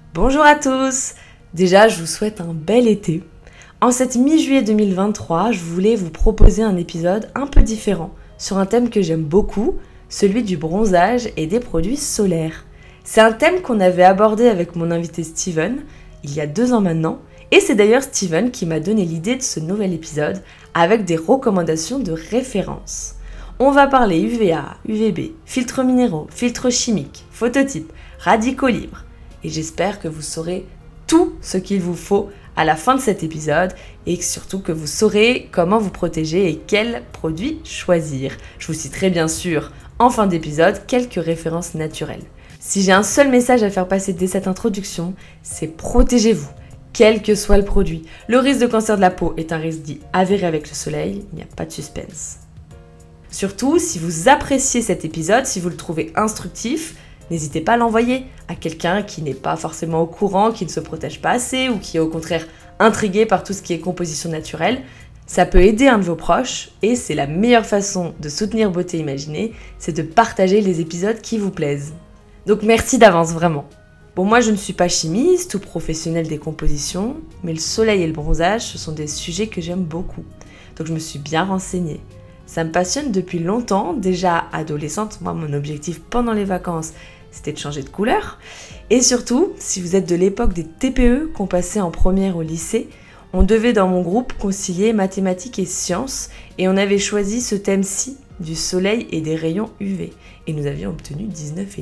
Bonjour à tous! Déjà, je vous souhaite un bel été. En cette mi-juillet 2023, je voulais vous proposer un épisode un peu différent sur un thème que j'aime beaucoup, celui du bronzage et des produits solaires. C'est un thème qu'on avait abordé avec mon invité Steven, il y a 2 ans maintenant, et c'est d'ailleurs Steven qui m'a donné l'idée de ce nouvel épisode avec des recommandations de référence. On va parler UVA, UVB, filtres minéraux, filtres chimiques, phototypes, radicaux libres. Et j'espère que vous saurez tout ce qu'il vous faut à la fin de cet épisode et surtout que vous saurez comment vous protéger et quels produits choisir. Je vous citerai bien sûr en fin d'épisode quelques références naturelles. Si j'ai un seul message à faire passer dès cette introduction, c'est protégez-vous, quel que soit le produit. Le risque de cancer de la peau est un risque dit avéré avec le soleil, il n'y a pas de suspense. Surtout, si vous appréciez cet épisode, si vous le trouvez instructif, n'hésitez pas à l'envoyer à quelqu'un qui n'est pas forcément au courant, qui ne se protège pas assez ou qui est au contraire intrigué par tout ce qui est composition naturelle. Ça peut aider un de vos proches et c'est la meilleure façon de soutenir Beauté Imaginée, c'est de partager les épisodes qui vous plaisent. Donc merci d'avance vraiment. Bon, moi je ne suis pas chimiste ou professionnelle des compositions, mais le soleil et le bronzage, ce sont des sujets que j'aime beaucoup. Donc je me suis bien renseignée. Ça me passionne depuis longtemps, déjà adolescente, moi mon objectif pendant les vacances, c'était de changer de couleur. Et surtout, si vous êtes de l'époque des TPE qu'on passait en première au lycée, on devait dans mon groupe concilier mathématiques et sciences et on avait choisi ce thème-ci du soleil et des rayons UV. Et nous avions obtenu 19,5.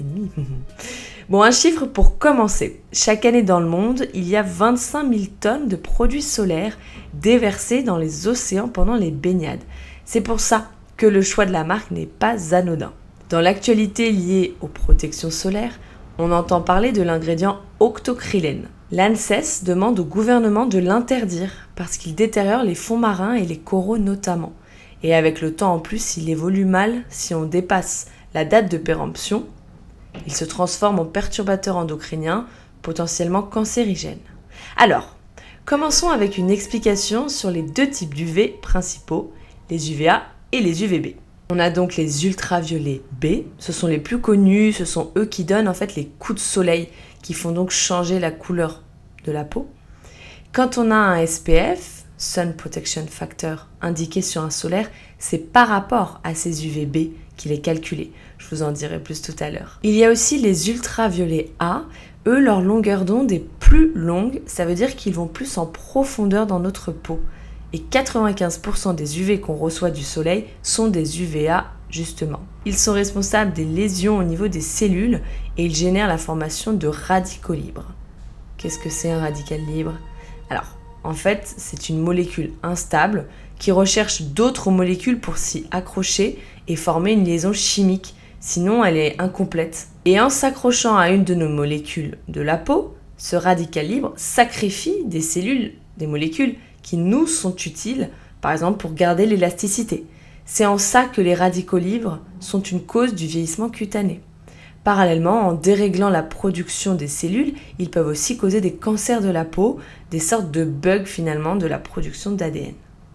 Bon, un chiffre pour commencer. Chaque année dans le monde, il y a 25 000 tonnes de produits solaires déversés dans les océans pendant les baignades. C'est pour ça que le choix de la marque n'est pas anodin. Dans l'actualité liée aux protections solaires, on entend parler de l'ingrédient octocrylène. L'ANSES demande au gouvernement de l'interdire parce qu'il détériore les fonds marins et les coraux notamment. Et avec le temps en plus, il évolue mal si on dépasse la date de péremption. Il se transforme en perturbateur endocrinien, potentiellement cancérigène. Alors, commençons avec une explication sur les 2 types d'UV principaux, les UVA et les UVB. On a donc les ultraviolets B, ce sont les plus connus, ce sont eux qui donnent en fait les coups de soleil qui font donc changer la couleur de la peau. Quand on a un SPF, Sun Protection Factor, indiqué sur un solaire, c'est par rapport à ces UVB qu'il est calculé. Je vous en dirai plus tout à l'heure. Il y a aussi les ultraviolets A, eux leur longueur d'onde est plus longue, ça veut dire qu'ils vont plus en profondeur dans notre peau. Et 95% des UV qu'on reçoit du soleil sont des UVA justement. Ils sont responsables des lésions au niveau des cellules et ils génèrent la formation de radicaux libres. Qu'est-ce que c'est un radical libre ? Alors, en fait, c'est une molécule instable qui recherche d'autres molécules pour s'y accrocher et former une liaison chimique, sinon elle est incomplète. Et en s'accrochant à une de nos molécules de la peau, ce radical libre sacrifie des cellules, des molécules qui nous sont utiles, par exemple pour garder l'élasticité. C'est en ça que les radicaux libres sont une cause du vieillissement cutané. Parallèlement, en déréglant la production des cellules, ils peuvent aussi causer des cancers de la peau, des sortes de bugs finalement de la production d'ADN.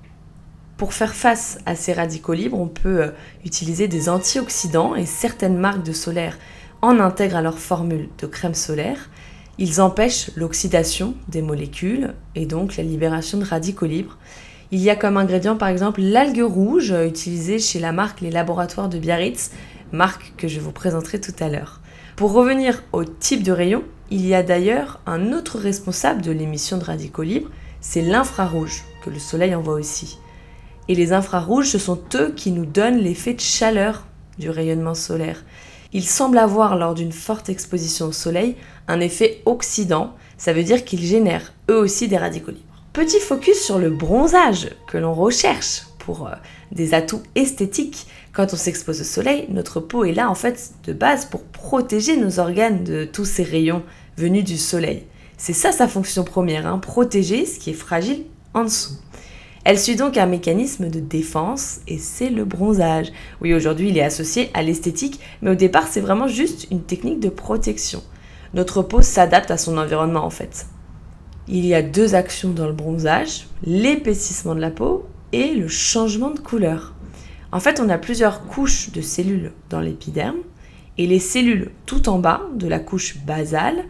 Pour faire face à ces radicaux libres, on peut utiliser des antioxydants et certaines marques de solaire en intègrent à leur formule de crème solaire. Ils empêchent l'oxydation des molécules et donc la libération de radicaux libres. Il y a comme ingrédient par exemple l'algue rouge utilisée chez la marque Les Laboratoires de Biarritz, marque que je vous présenterai tout à l'heure. Pour revenir au type de rayon, il y a d'ailleurs un autre responsable de l'émission de radicaux libres, c'est l'infrarouge que le soleil envoie aussi. Et les infrarouges, ce sont eux qui nous donnent l'effet de chaleur du rayonnement solaire. Ils semblent avoir, lors d'une forte exposition au soleil, un effet oxydant, ça veut dire qu'ils génèrent eux aussi des radicaux libres. Petit focus sur le bronzage que l'on recherche pour des atouts esthétiques. Quand on s'expose au soleil, notre peau est là en fait de base pour protéger nos organes de tous ces rayons venus du soleil. C'est ça sa fonction première, protéger ce qui est fragile en dessous. Elle suit donc un mécanisme de défense et c'est le bronzage. Oui, aujourd'hui il est associé à l'esthétique, mais au départ c'est vraiment juste une technique de protection. Notre peau s'adapte à son environnement en fait. Il y a 2 actions dans le bronzage, l'épaississement de la peau et le changement de couleur. En fait, on a plusieurs couches de cellules dans l'épiderme et les cellules tout en bas de la couche basale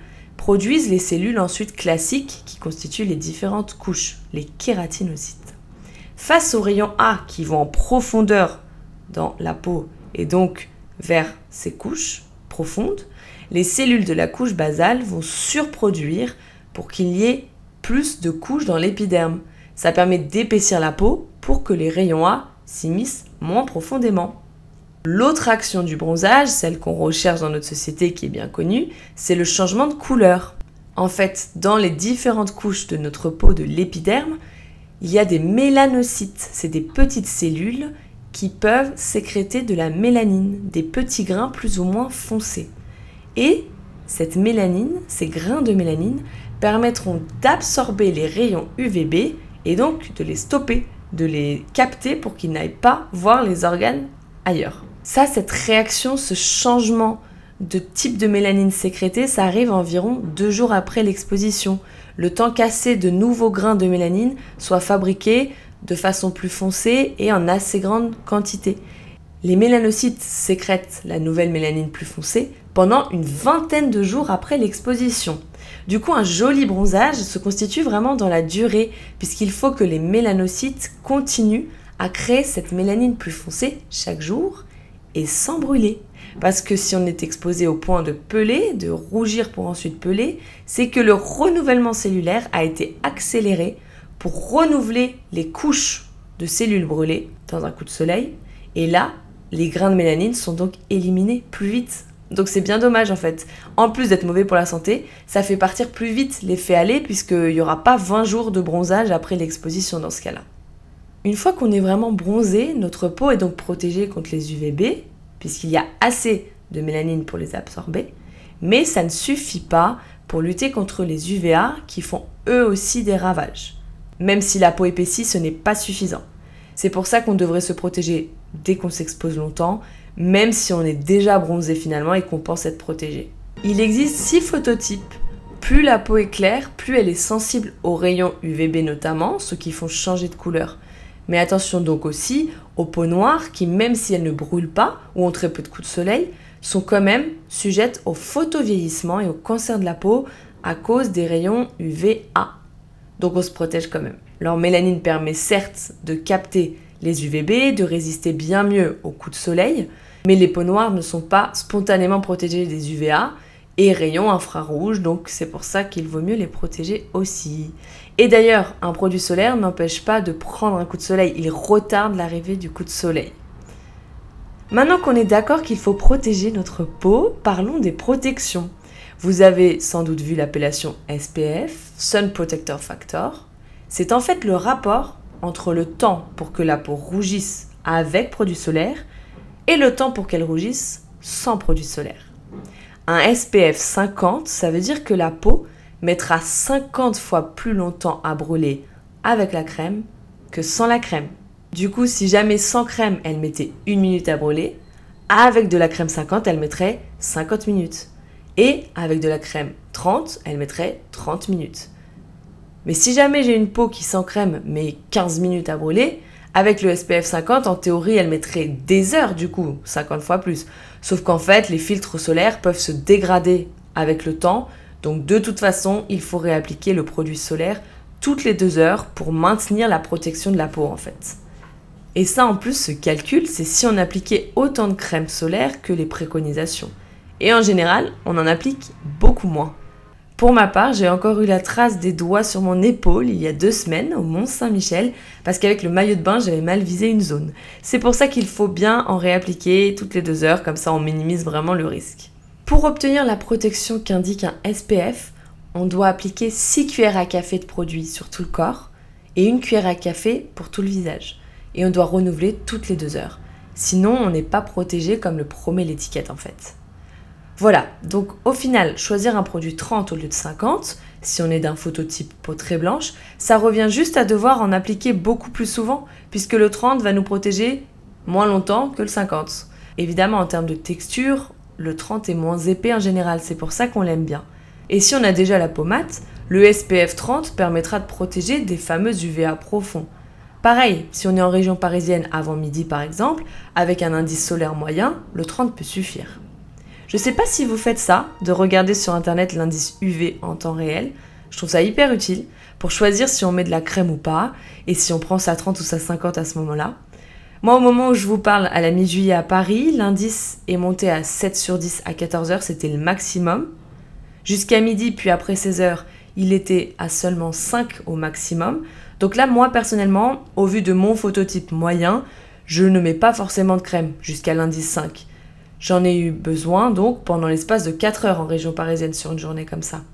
produisent les cellules ensuite classiques qui constituent les différentes couches, les kératinocytes. Face aux rayons A qui vont en profondeur dans la peau et donc vers ces couches profondes, les cellules de la couche basale vont surproduire pour qu'il y ait plus de couches dans l'épiderme. Ça permet d'épaissir la peau pour que les rayons A s'immiscent moins profondément. L'autre action du bronzage, celle qu'on recherche dans notre société qui est bien connue, c'est le changement de couleur. En fait, dans les différentes couches de notre peau de l'épiderme, il y a des mélanocytes, c'est des petites cellules qui peuvent sécréter de la mélanine, des petits grains plus ou moins foncés. Et cette mélanine, ces grains de mélanine, permettront d'absorber les rayons UVB et donc de les stopper, de les capter pour qu'ils n'aillent pas voir les organes ailleurs. Ça, cette réaction, ce changement de type de mélanine sécrétée, ça arrive environ 2 jours après l'exposition. Le temps qu'assez de nouveaux grains de mélanine soient fabriqués de façon plus foncée et en assez grande quantité. Les mélanocytes sécrètent la nouvelle mélanine plus foncée pendant une vingtaine de jours après l'exposition. Du coup, un joli bronzage se constitue vraiment dans la durée, puisqu'il faut que les mélanocytes continuent à créer cette mélanine plus foncée chaque jour et sans brûler. Parce que si on est exposé au point de peler, de rougir pour ensuite peler, c'est que le renouvellement cellulaire a été accéléré pour renouveler les couches de cellules brûlées dans un coup de soleil. Et là, les grains de mélanine sont donc éliminés plus vite. Donc c'est bien dommage en fait. En plus d'être mauvais pour la santé, ça fait partir plus vite l'effet aller puisqu'il n'y aura pas 20 jours de bronzage après l'exposition dans ce cas-là. Une fois qu'on est vraiment bronzé, notre peau est donc protégée contre les UVB puisqu'il y a assez de mélanine pour les absorber, mais ça ne suffit pas pour lutter contre les UVA qui font eux aussi des ravages. Même si la peau épaissit, ce n'est pas suffisant. C'est pour ça qu'on devrait se protéger dès qu'on s'expose longtemps, même si on est déjà bronzé finalement et qu'on pense être protégé. Il existe 6 phototypes. Plus la peau est claire, plus elle est sensible aux rayons UVB notamment, ceux qui font changer de couleur. Mais attention donc aussi aux peaux noires qui, même si elles ne brûlent pas ou ont très peu de coups de soleil, sont quand même sujettes au photovieillissement et au cancer de la peau à cause des rayons UVA. Donc on se protège quand même. Leur mélanine permet certes de capter les UVB, de résister bien mieux aux coups de soleil, mais les peaux noires ne sont pas spontanément protégées des UVA et rayons infrarouges, donc c'est pour ça qu'il vaut mieux les protéger aussi. Et d'ailleurs, un produit solaire n'empêche pas de prendre un coup de soleil, il retarde l'arrivée du coup de soleil. Maintenant qu'on est d'accord qu'il faut protéger notre peau, parlons des protections. Vous avez sans doute vu l'appellation SPF, Sun Protector Factor. C'est en fait le rapport entre le temps pour que la peau rougisse avec produit solaire et le temps pour qu'elle rougisse sans produit solaire. Un SPF 50, ça veut dire que la peau mettra 50 fois plus longtemps à brûler avec la crème que sans la crème. Du coup, si jamais sans crème, elle mettait 1 minute à brûler, avec de la crème 50, elle mettrait 50 minutes. Et avec de la crème 30, elle mettrait 30 minutes. Mais si jamais j'ai une peau qui sans crème met 15 minutes à brûler, avec le SPF 50, en théorie, elle mettrait des heures du coup, 50 fois plus. Sauf qu'en fait, les filtres solaires peuvent se dégrader avec le temps. Donc de toute façon, il faut réappliquer le produit solaire toutes les 2 heures pour maintenir la protection de la peau en fait. Et ça en plus, ce calcul, c'est si on appliquait autant de crème solaire que les préconisations. Et en général, on en applique beaucoup moins. Pour ma part, j'ai encore eu la trace des doigts sur mon épaule il y a 2 semaines au Mont-Saint-Michel parce qu'avec le maillot de bain, j'avais mal visé une zone. C'est pour ça qu'il faut bien en réappliquer toutes les 2 heures, comme ça on minimise vraiment le risque. Pour obtenir la protection qu'indique un SPF, on doit appliquer 6 cuillères à café de produit sur tout le corps et 1 cuillère à café pour tout le visage. Et on doit renouveler toutes les 2 heures. Sinon, on n'est pas protégé comme le promet l'étiquette en fait. Voilà, donc au final, choisir un produit 30 au lieu de 50, si on est d'un phototype peau très blanche, ça revient juste à devoir en appliquer beaucoup plus souvent, puisque le 30 va nous protéger moins longtemps que le 50. Évidemment, en termes de texture, le 30 est moins épais en général, c'est pour ça qu'on l'aime bien. Et si on a déjà la peau mate, le SPF 30 permettra de protéger des fameux UVA profonds. Pareil, si on est en région parisienne avant midi par exemple, avec un indice solaire moyen, le 30 peut suffire. Je sais pas si vous faites ça, de regarder sur internet l'indice UV en temps réel. Je trouve ça hyper utile pour choisir si on met de la crème ou pas, et si on prend sa 30 ou sa 50 à ce moment-là. Moi, au moment où je vous parle, à la mi-juillet à Paris, l'indice est monté à 7 sur 10 à 14h, c'était le maximum. Jusqu'à midi, puis après 16h, il était à seulement 5 au maximum. Donc là, moi, personnellement, au vu de mon phototype moyen, je ne mets pas forcément de crème jusqu'à l'indice 5. J'en ai eu besoin, donc, pendant l'espace de 4 heures en région parisienne sur une journée comme ça.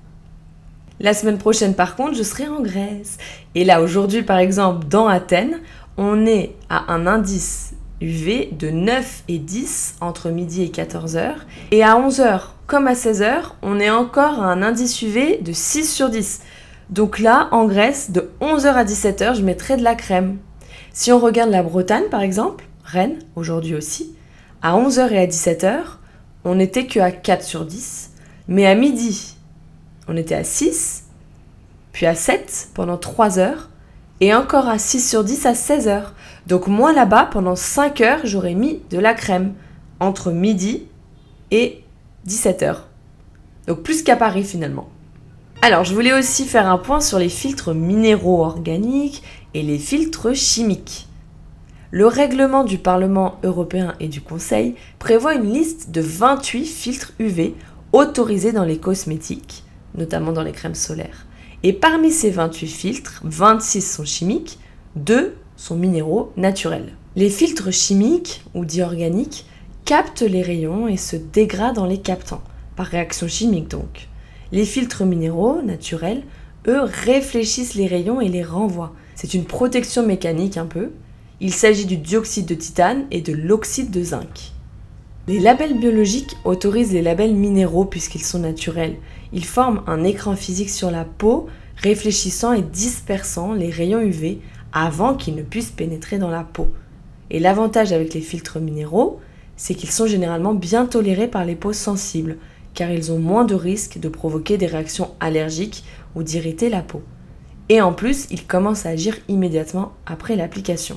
La semaine prochaine, par contre, je serai en Grèce. Et là, aujourd'hui, par exemple, dans Athènes, on est à un indice UV de 9 et 10 entre midi et 14h. Et à 11h, comme à 16h, on est encore à un indice UV de 6 sur 10. Donc là, en Grèce, de 11h à 17h, je mettrai de la crème. Si on regarde la Bretagne, par exemple, Rennes, aujourd'hui aussi, à 11h et à 17h, on n'était qu'à 4 sur 10. Mais à midi, on était à 6, puis à 7 pendant 3 heures, et encore à 6 sur 10 à 16 heures. Donc moi là-bas, pendant 5 heures, j'aurais mis de la crème entre midi et 17 heures. Donc plus qu'à Paris finalement. Alors je voulais aussi faire un point sur les filtres minéraux organiques et les filtres chimiques. Le règlement du Parlement européen et du Conseil prévoit une liste de 28 filtres UV autorisés dans les cosmétiques, notamment dans les crèmes solaires. Et parmi ces 28 filtres, 26 sont chimiques, 2 sont minéraux naturels. Les filtres chimiques, ou dits organiques, captent les rayons et se dégradent en les captant, par réaction chimique donc. Les filtres minéraux, naturels, eux, réfléchissent les rayons et les renvoient. C'est une protection mécanique un peu. Il s'agit du dioxyde de titane et de l'oxyde de zinc. Les labels biologiques autorisent les labels minéraux puisqu'ils sont naturels. Ils forment un écran physique sur la peau, réfléchissant et dispersant les rayons UV avant qu'ils ne puissent pénétrer dans la peau. Et l'avantage avec les filtres minéraux, c'est qu'ils sont généralement bien tolérés par les peaux sensibles, car ils ont moins de risques de provoquer des réactions allergiques ou d'irriter la peau. Et en plus, ils commencent à agir immédiatement après l'application.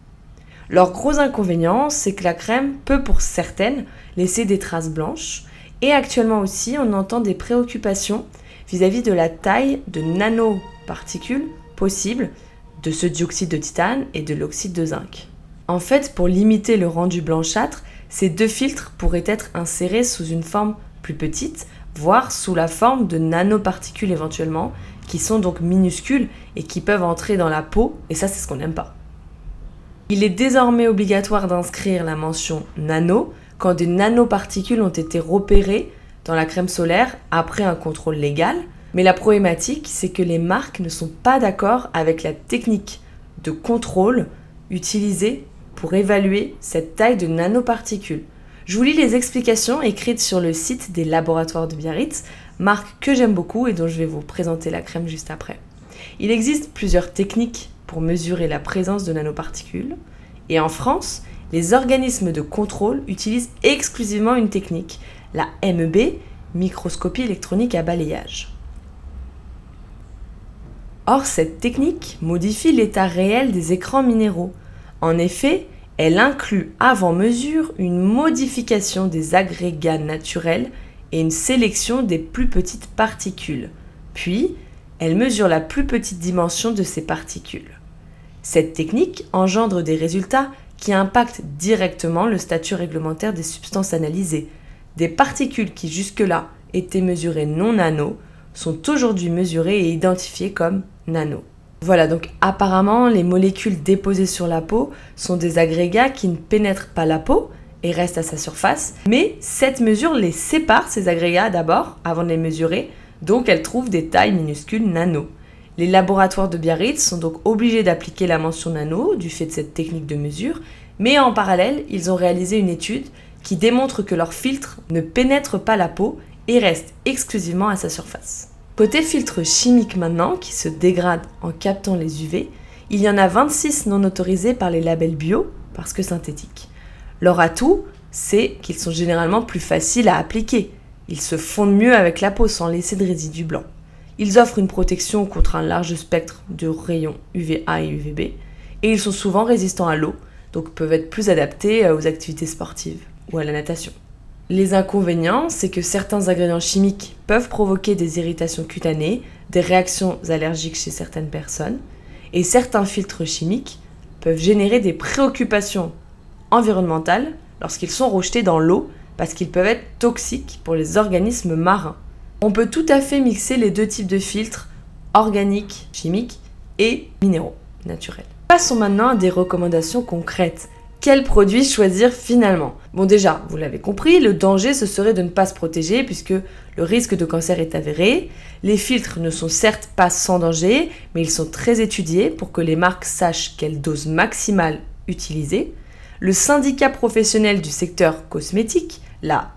Leur gros inconvénient, c'est que la crème peut pour certaines laisser des traces blanches. Et actuellement aussi, on entend des préoccupations vis-à-vis de la taille de nanoparticules possibles de ce dioxyde de titane et de l'oxyde de zinc. En fait, pour limiter le rendu blanchâtre, ces deux filtres pourraient être insérés sous une forme plus petite, voire sous la forme de nanoparticules éventuellement, qui sont donc minuscules et qui peuvent entrer dans la peau, et ça c'est ce qu'on n'aime pas. Il est désormais obligatoire d'inscrire la mention nano quand des nanoparticules ont été repérées dans la crème solaire après un contrôle légal, mais la problématique c'est que les marques ne sont pas d'accord avec la technique de contrôle utilisée pour évaluer cette taille de nanoparticules. Je vous lis les explications écrites sur le site des laboratoires de Biarritz, marque que j'aime beaucoup et dont je vais vous présenter la crème juste après. Il existe plusieurs techniques pour mesurer la présence de nanoparticules, et en France, les organismes de contrôle utilisent exclusivement une technique, la MEB, microscopie électronique à balayage. Or, cette technique modifie l'état réel des écrans minéraux. En effet, elle inclut avant mesure une modification des agrégats naturels et une sélection des plus petites particules. Puis, elle mesure la plus petite dimension de ces particules. Cette technique engendre des résultats qui impactent directement le statut réglementaire des substances analysées. Des particules qui jusque-là étaient mesurées non nano sont aujourd'hui mesurées et identifiées comme nano. Voilà, donc apparemment, les molécules déposées sur la peau sont des agrégats qui ne pénètrent pas la peau et restent à sa surface, mais cette mesure les sépare, ces agrégats d'abord, avant de les mesurer, donc elles trouvent des tailles minuscules nano. Les laboratoires de Biarritz sont donc obligés d'appliquer la mention nano du fait de cette technique de mesure, mais en parallèle, ils ont réalisé une étude qui démontre que leurs filtres ne pénètrent pas la peau et restent exclusivement à sa surface. Côté filtres chimiques maintenant, qui se dégradent en captant les UV, il y en a 26 non autorisés par les labels bio, parce que synthétiques. Leur atout, c'est qu'ils sont généralement plus faciles à appliquer. Ils se fondent mieux avec la peau sans laisser de résidus blancs. Ils offrent une protection contre un large spectre de rayons UVA et UVB, et ils sont souvent résistants à l'eau, donc peuvent être plus adaptés aux activités sportives ou à la natation. Les inconvénients, c'est que certains ingrédients chimiques peuvent provoquer des irritations cutanées, des réactions allergiques chez certaines personnes, et certains filtres chimiques peuvent générer des préoccupations environnementales lorsqu'ils sont rejetés dans l'eau parce qu'ils peuvent être toxiques pour les organismes marins. On peut tout à fait mixer les deux types de filtres, organiques, chimiques et minéraux, naturels. Passons maintenant à des recommandations concrètes. Quels produits choisir finalement ? Bon déjà, vous l'avez compris, le danger ce serait de ne pas se protéger puisque le risque de cancer est avéré. Les filtres ne sont certes pas sans danger, mais ils sont très étudiés pour que les marques sachent quelle dose maximale utiliser. Le syndicat professionnel du secteur cosmétique, la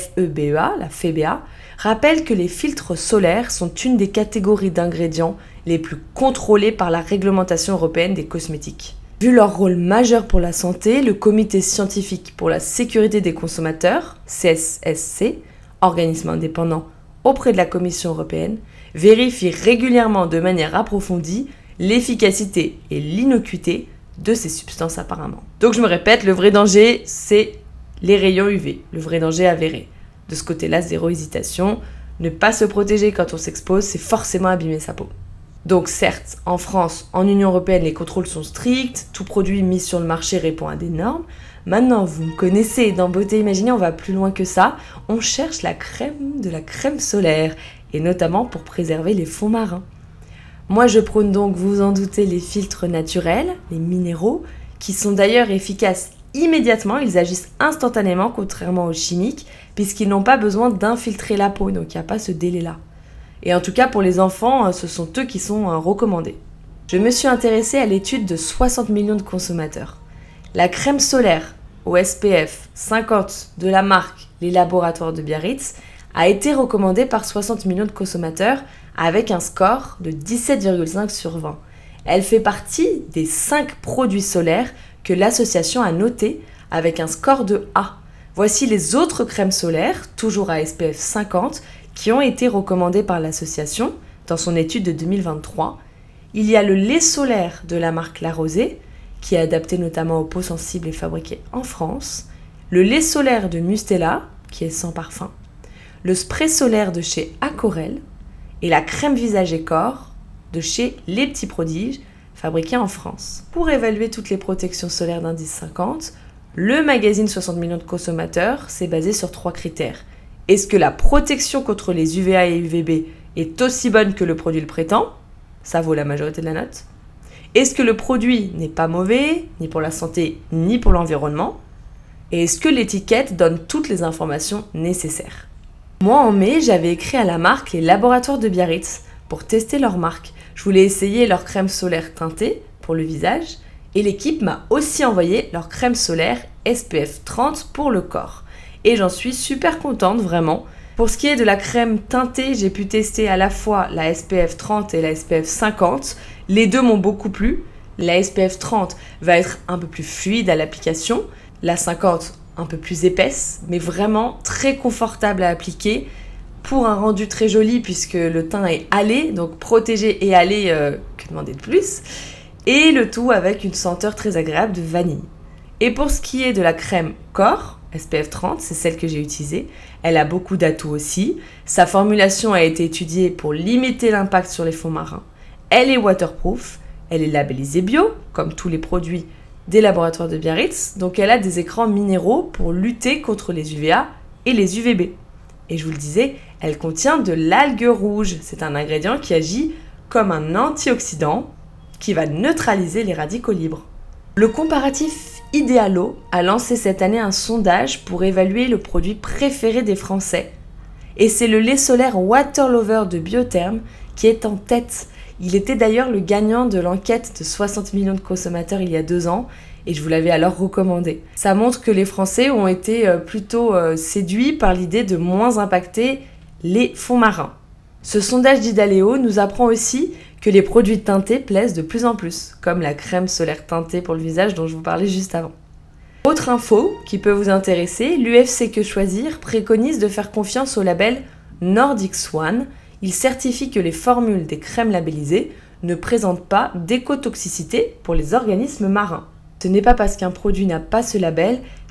FEBA, rappelle que les filtres solaires sont une des catégories d'ingrédients les plus contrôlées par la réglementation européenne des cosmétiques. Vu leur rôle majeur pour la santé, le Comité scientifique pour la sécurité des consommateurs, CSSC, organisme indépendant auprès de la Commission européenne, vérifie régulièrement de manière approfondie l'efficacité et l'innocuité de ces substances apparemment. Donc je me répète, le vrai danger, c'est les rayons UV, le vrai danger avéré. De ce côté-là, zéro hésitation. Ne pas se protéger quand on s'expose, c'est forcément abîmer sa peau. Donc certes, en France, en Union européenne, les contrôles sont stricts, tout produit mis sur le marché répond à des normes. Maintenant, vous me connaissez, dans Beauté Imaginée, on va plus loin que ça. On cherche la crème de la crème solaire, et notamment pour préserver les fonds marins. Moi, je prône donc, vous en doutez, les filtres naturels, les minéraux, qui sont d'ailleurs efficaces immédiatement, ils agissent instantanément, contrairement aux chimiques, puisqu'ils n'ont pas besoin d'infiltrer la peau, donc il n'y a pas ce délai-là. Et en tout cas, pour les enfants, ce sont eux qui sont recommandés. Je me suis intéressée à l'étude de 60 millions de consommateurs. La crème solaire au SPF 50 de la marque Les Laboratoires de Biarritz a été recommandée par 60 millions de consommateurs avec un score de 17,5 sur 20. Elle fait partie des 5 produits solaires que l'association a notés avec un score de A. Voici les autres crèmes solaires, toujours à SPF 50, qui ont été recommandées par l'association dans son étude de 2023. Il y a le lait solaire de la marque La Rosée, qui est adapté notamment aux peaux sensibles et fabriqué en France, le lait solaire de Mustela, qui est sans parfum, le spray solaire de chez Acorel et la crème visage et corps de chez Les Petits Prodiges, fabriquée en France. Pour évaluer toutes les protections solaires d'indice 50, le magazine 60 millions de consommateurs s'est basé sur 3 critères. Est-ce que la protection contre les UVA et UVB est aussi bonne que le produit le prétend ? Ça vaut la majorité de la note. Est-ce que le produit n'est pas mauvais, ni pour la santé, ni pour l'environnement ? Et est-ce que l'étiquette donne toutes les informations nécessaires ? Moi, en mai, j'avais écrit à la marque Les Laboratoires de Biarritz pour tester leur marque. Je voulais essayer leur crème solaire teintée pour le visage et l'équipe m'a aussi envoyé leur crème solaire SPF 30 pour le corps. Et j'en suis super contente, vraiment. Pour ce qui est de la crème teintée, j'ai pu tester à la fois la SPF 30 et la SPF 50. Les deux m'ont beaucoup plu. La SPF 30 va être un peu plus fluide à l'application. La 50, un peu plus épaisse, mais vraiment très confortable à appliquer pour un rendu très joli puisque le teint est hâlé, donc protégé et hâlé, que demander de plus. Et le tout avec une senteur très agréable de vanille. Et pour ce qui est de la crème corps, SPF 30, c'est celle que j'ai utilisée. Elle a beaucoup d'atouts aussi. Sa formulation a été étudiée pour limiter l'impact sur les fonds marins. Elle est waterproof, elle est labellisée bio, comme tous les produits des laboratoires de Biarritz. Donc elle a des écrans minéraux pour lutter contre les UVA et les UVB. Et je vous le disais, elle contient de l'algue rouge. C'est un ingrédient qui agit comme un antioxydant qui va neutraliser les radicaux libres. Le comparatif Idealo a lancé cette année un sondage pour évaluer le produit préféré des Français. Et c'est le lait solaire Waterlover de Biotherm qui est en tête. Il était d'ailleurs le gagnant de l'enquête de 60 millions de consommateurs il y a 2 ans et je vous l'avais alors recommandé. Ça montre que les Français ont été plutôt séduits par l'idée de moins impacter les fonds marins. Ce sondage d'Idaleo nous apprend aussi que les produits teintés plaisent de plus en plus, comme la crème solaire teintée pour le visage dont je vous parlais juste avant. Autre info qui peut vous intéresser, l'UFC Que Choisir préconise de faire confiance au label Nordic Swan. Il certifie que les formules des crèmes labellisées ne présentent pas d'écotoxicité pour les organismes marins. Ce n'est pas parce qu'un produit n'a pas ce label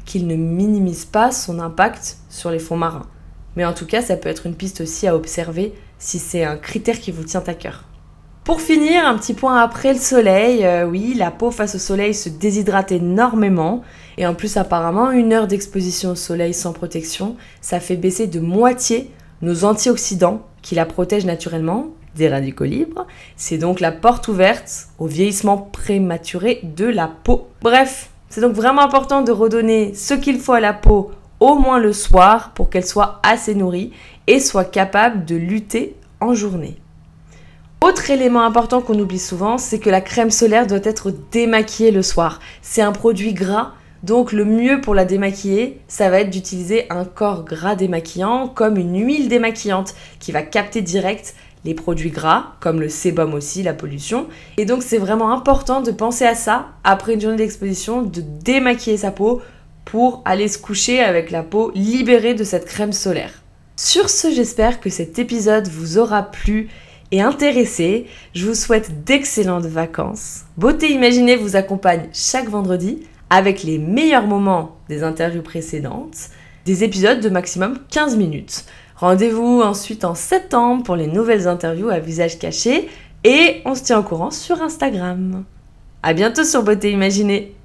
qu'il ne minimise pas son impact sur les fonds marins. Mais en tout cas, ça peut être une piste aussi à observer si c'est un critère qui vous tient à cœur. Pour finir, un petit point après le soleil, oui, la peau face au soleil se déshydrate énormément et en plus apparemment 1 heure d'exposition au soleil sans protection, ça fait baisser de moitié nos antioxydants qui la protègent naturellement des radicaux libres. C'est donc la porte ouverte au vieillissement prématuré de la peau. Bref, c'est donc vraiment important de redonner ce qu'il faut à la peau au moins le soir pour qu'elle soit assez nourrie et soit capable de lutter en journée. Autre élément important qu'on oublie souvent, c'est que la crème solaire doit être démaquillée le soir. C'est un produit gras, donc le mieux pour la démaquiller, ça va être d'utiliser un corps gras démaquillant comme une huile démaquillante qui va capter direct les produits gras, comme le sébum aussi, la pollution. Et donc c'est vraiment important de penser à ça après une journée d'exposition, de démaquiller sa peau pour aller se coucher avec la peau libérée de cette crème solaire. Sur ce, j'espère que cet épisode vous aura plu et intéressé. Je vous souhaite d'excellentes vacances. Beauté Imaginée vous accompagne chaque vendredi avec les meilleurs moments des interviews précédentes, des épisodes de maximum 15 minutes. Rendez-vous ensuite en septembre pour les nouvelles interviews à visage caché et on se tient au courant sur Instagram. À bientôt sur Beauté Imaginée.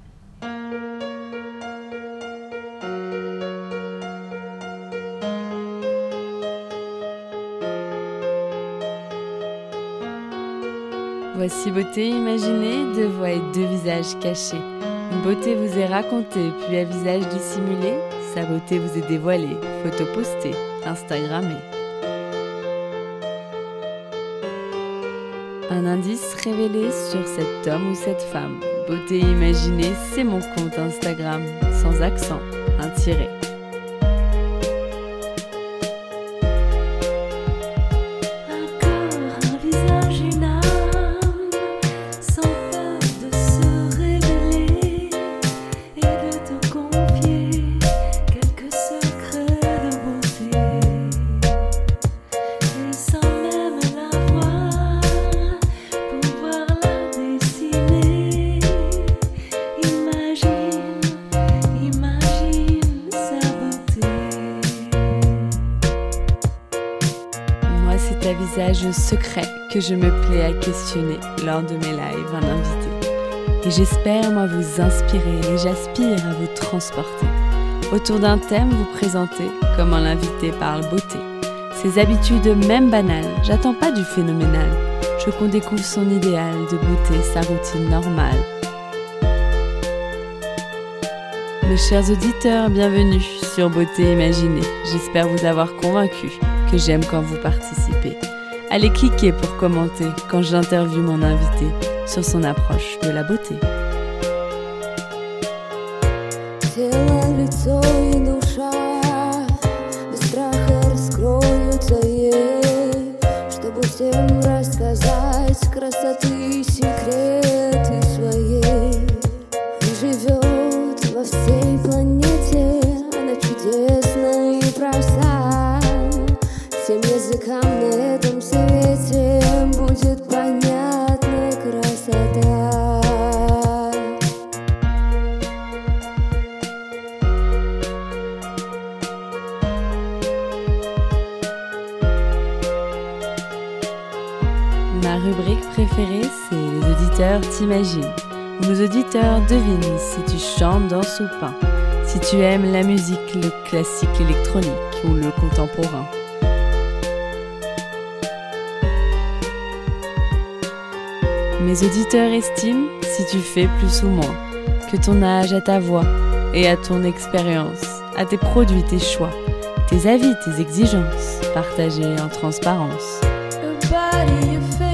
Voici Beauté Imaginée, 2 voix et 2 visages cachés. Une beauté vous est racontée, puis à visage dissimulé, sa beauté vous est dévoilée, photo postée, Instagrammée. Un indice révélé sur cet homme ou cette femme. Beauté Imaginée, c'est mon compte Instagram, sans accent, un tiret. C'est à visage secret que je me plais à questionner lors de mes lives un invité. Et j'espère moi vous inspirer et j'aspire à vous transporter. Autour d'un thème, vous présenter comment l'invité parle beauté. Ses habitudes même banales, j'attends pas du phénoménal. Je veux qu'on découvre son idéal de beauté, sa routine normale. Mes chers auditeurs, bienvenue sur Beauté Imaginée. J'espère vous avoir convaincu que j'aime quand vous participez. Allez cliquer pour commenter quand j'interviewe mon invité sur son approche de la beauté. Тело, лицо и душа без страха раскроются ей, чтобы всем рассказать красоты и секреты своей. И живет во всей планете, она чудесна и проста. Всем языкам на этом свете будет понятна красота. Ma rubrique préférée, c'est Les auditeurs t'imaginent, où nos auditeurs devinent si tu chantes, danses ou peins, si tu aimes la musique, le classique, l'électronique ou le contemporain. Mes auditeurs estiment si tu fais plus ou moins, que ton âge à ta voix et à ton expérience, à tes produits, tes choix, tes avis, tes exigences, partagés en transparence. Your body, your face.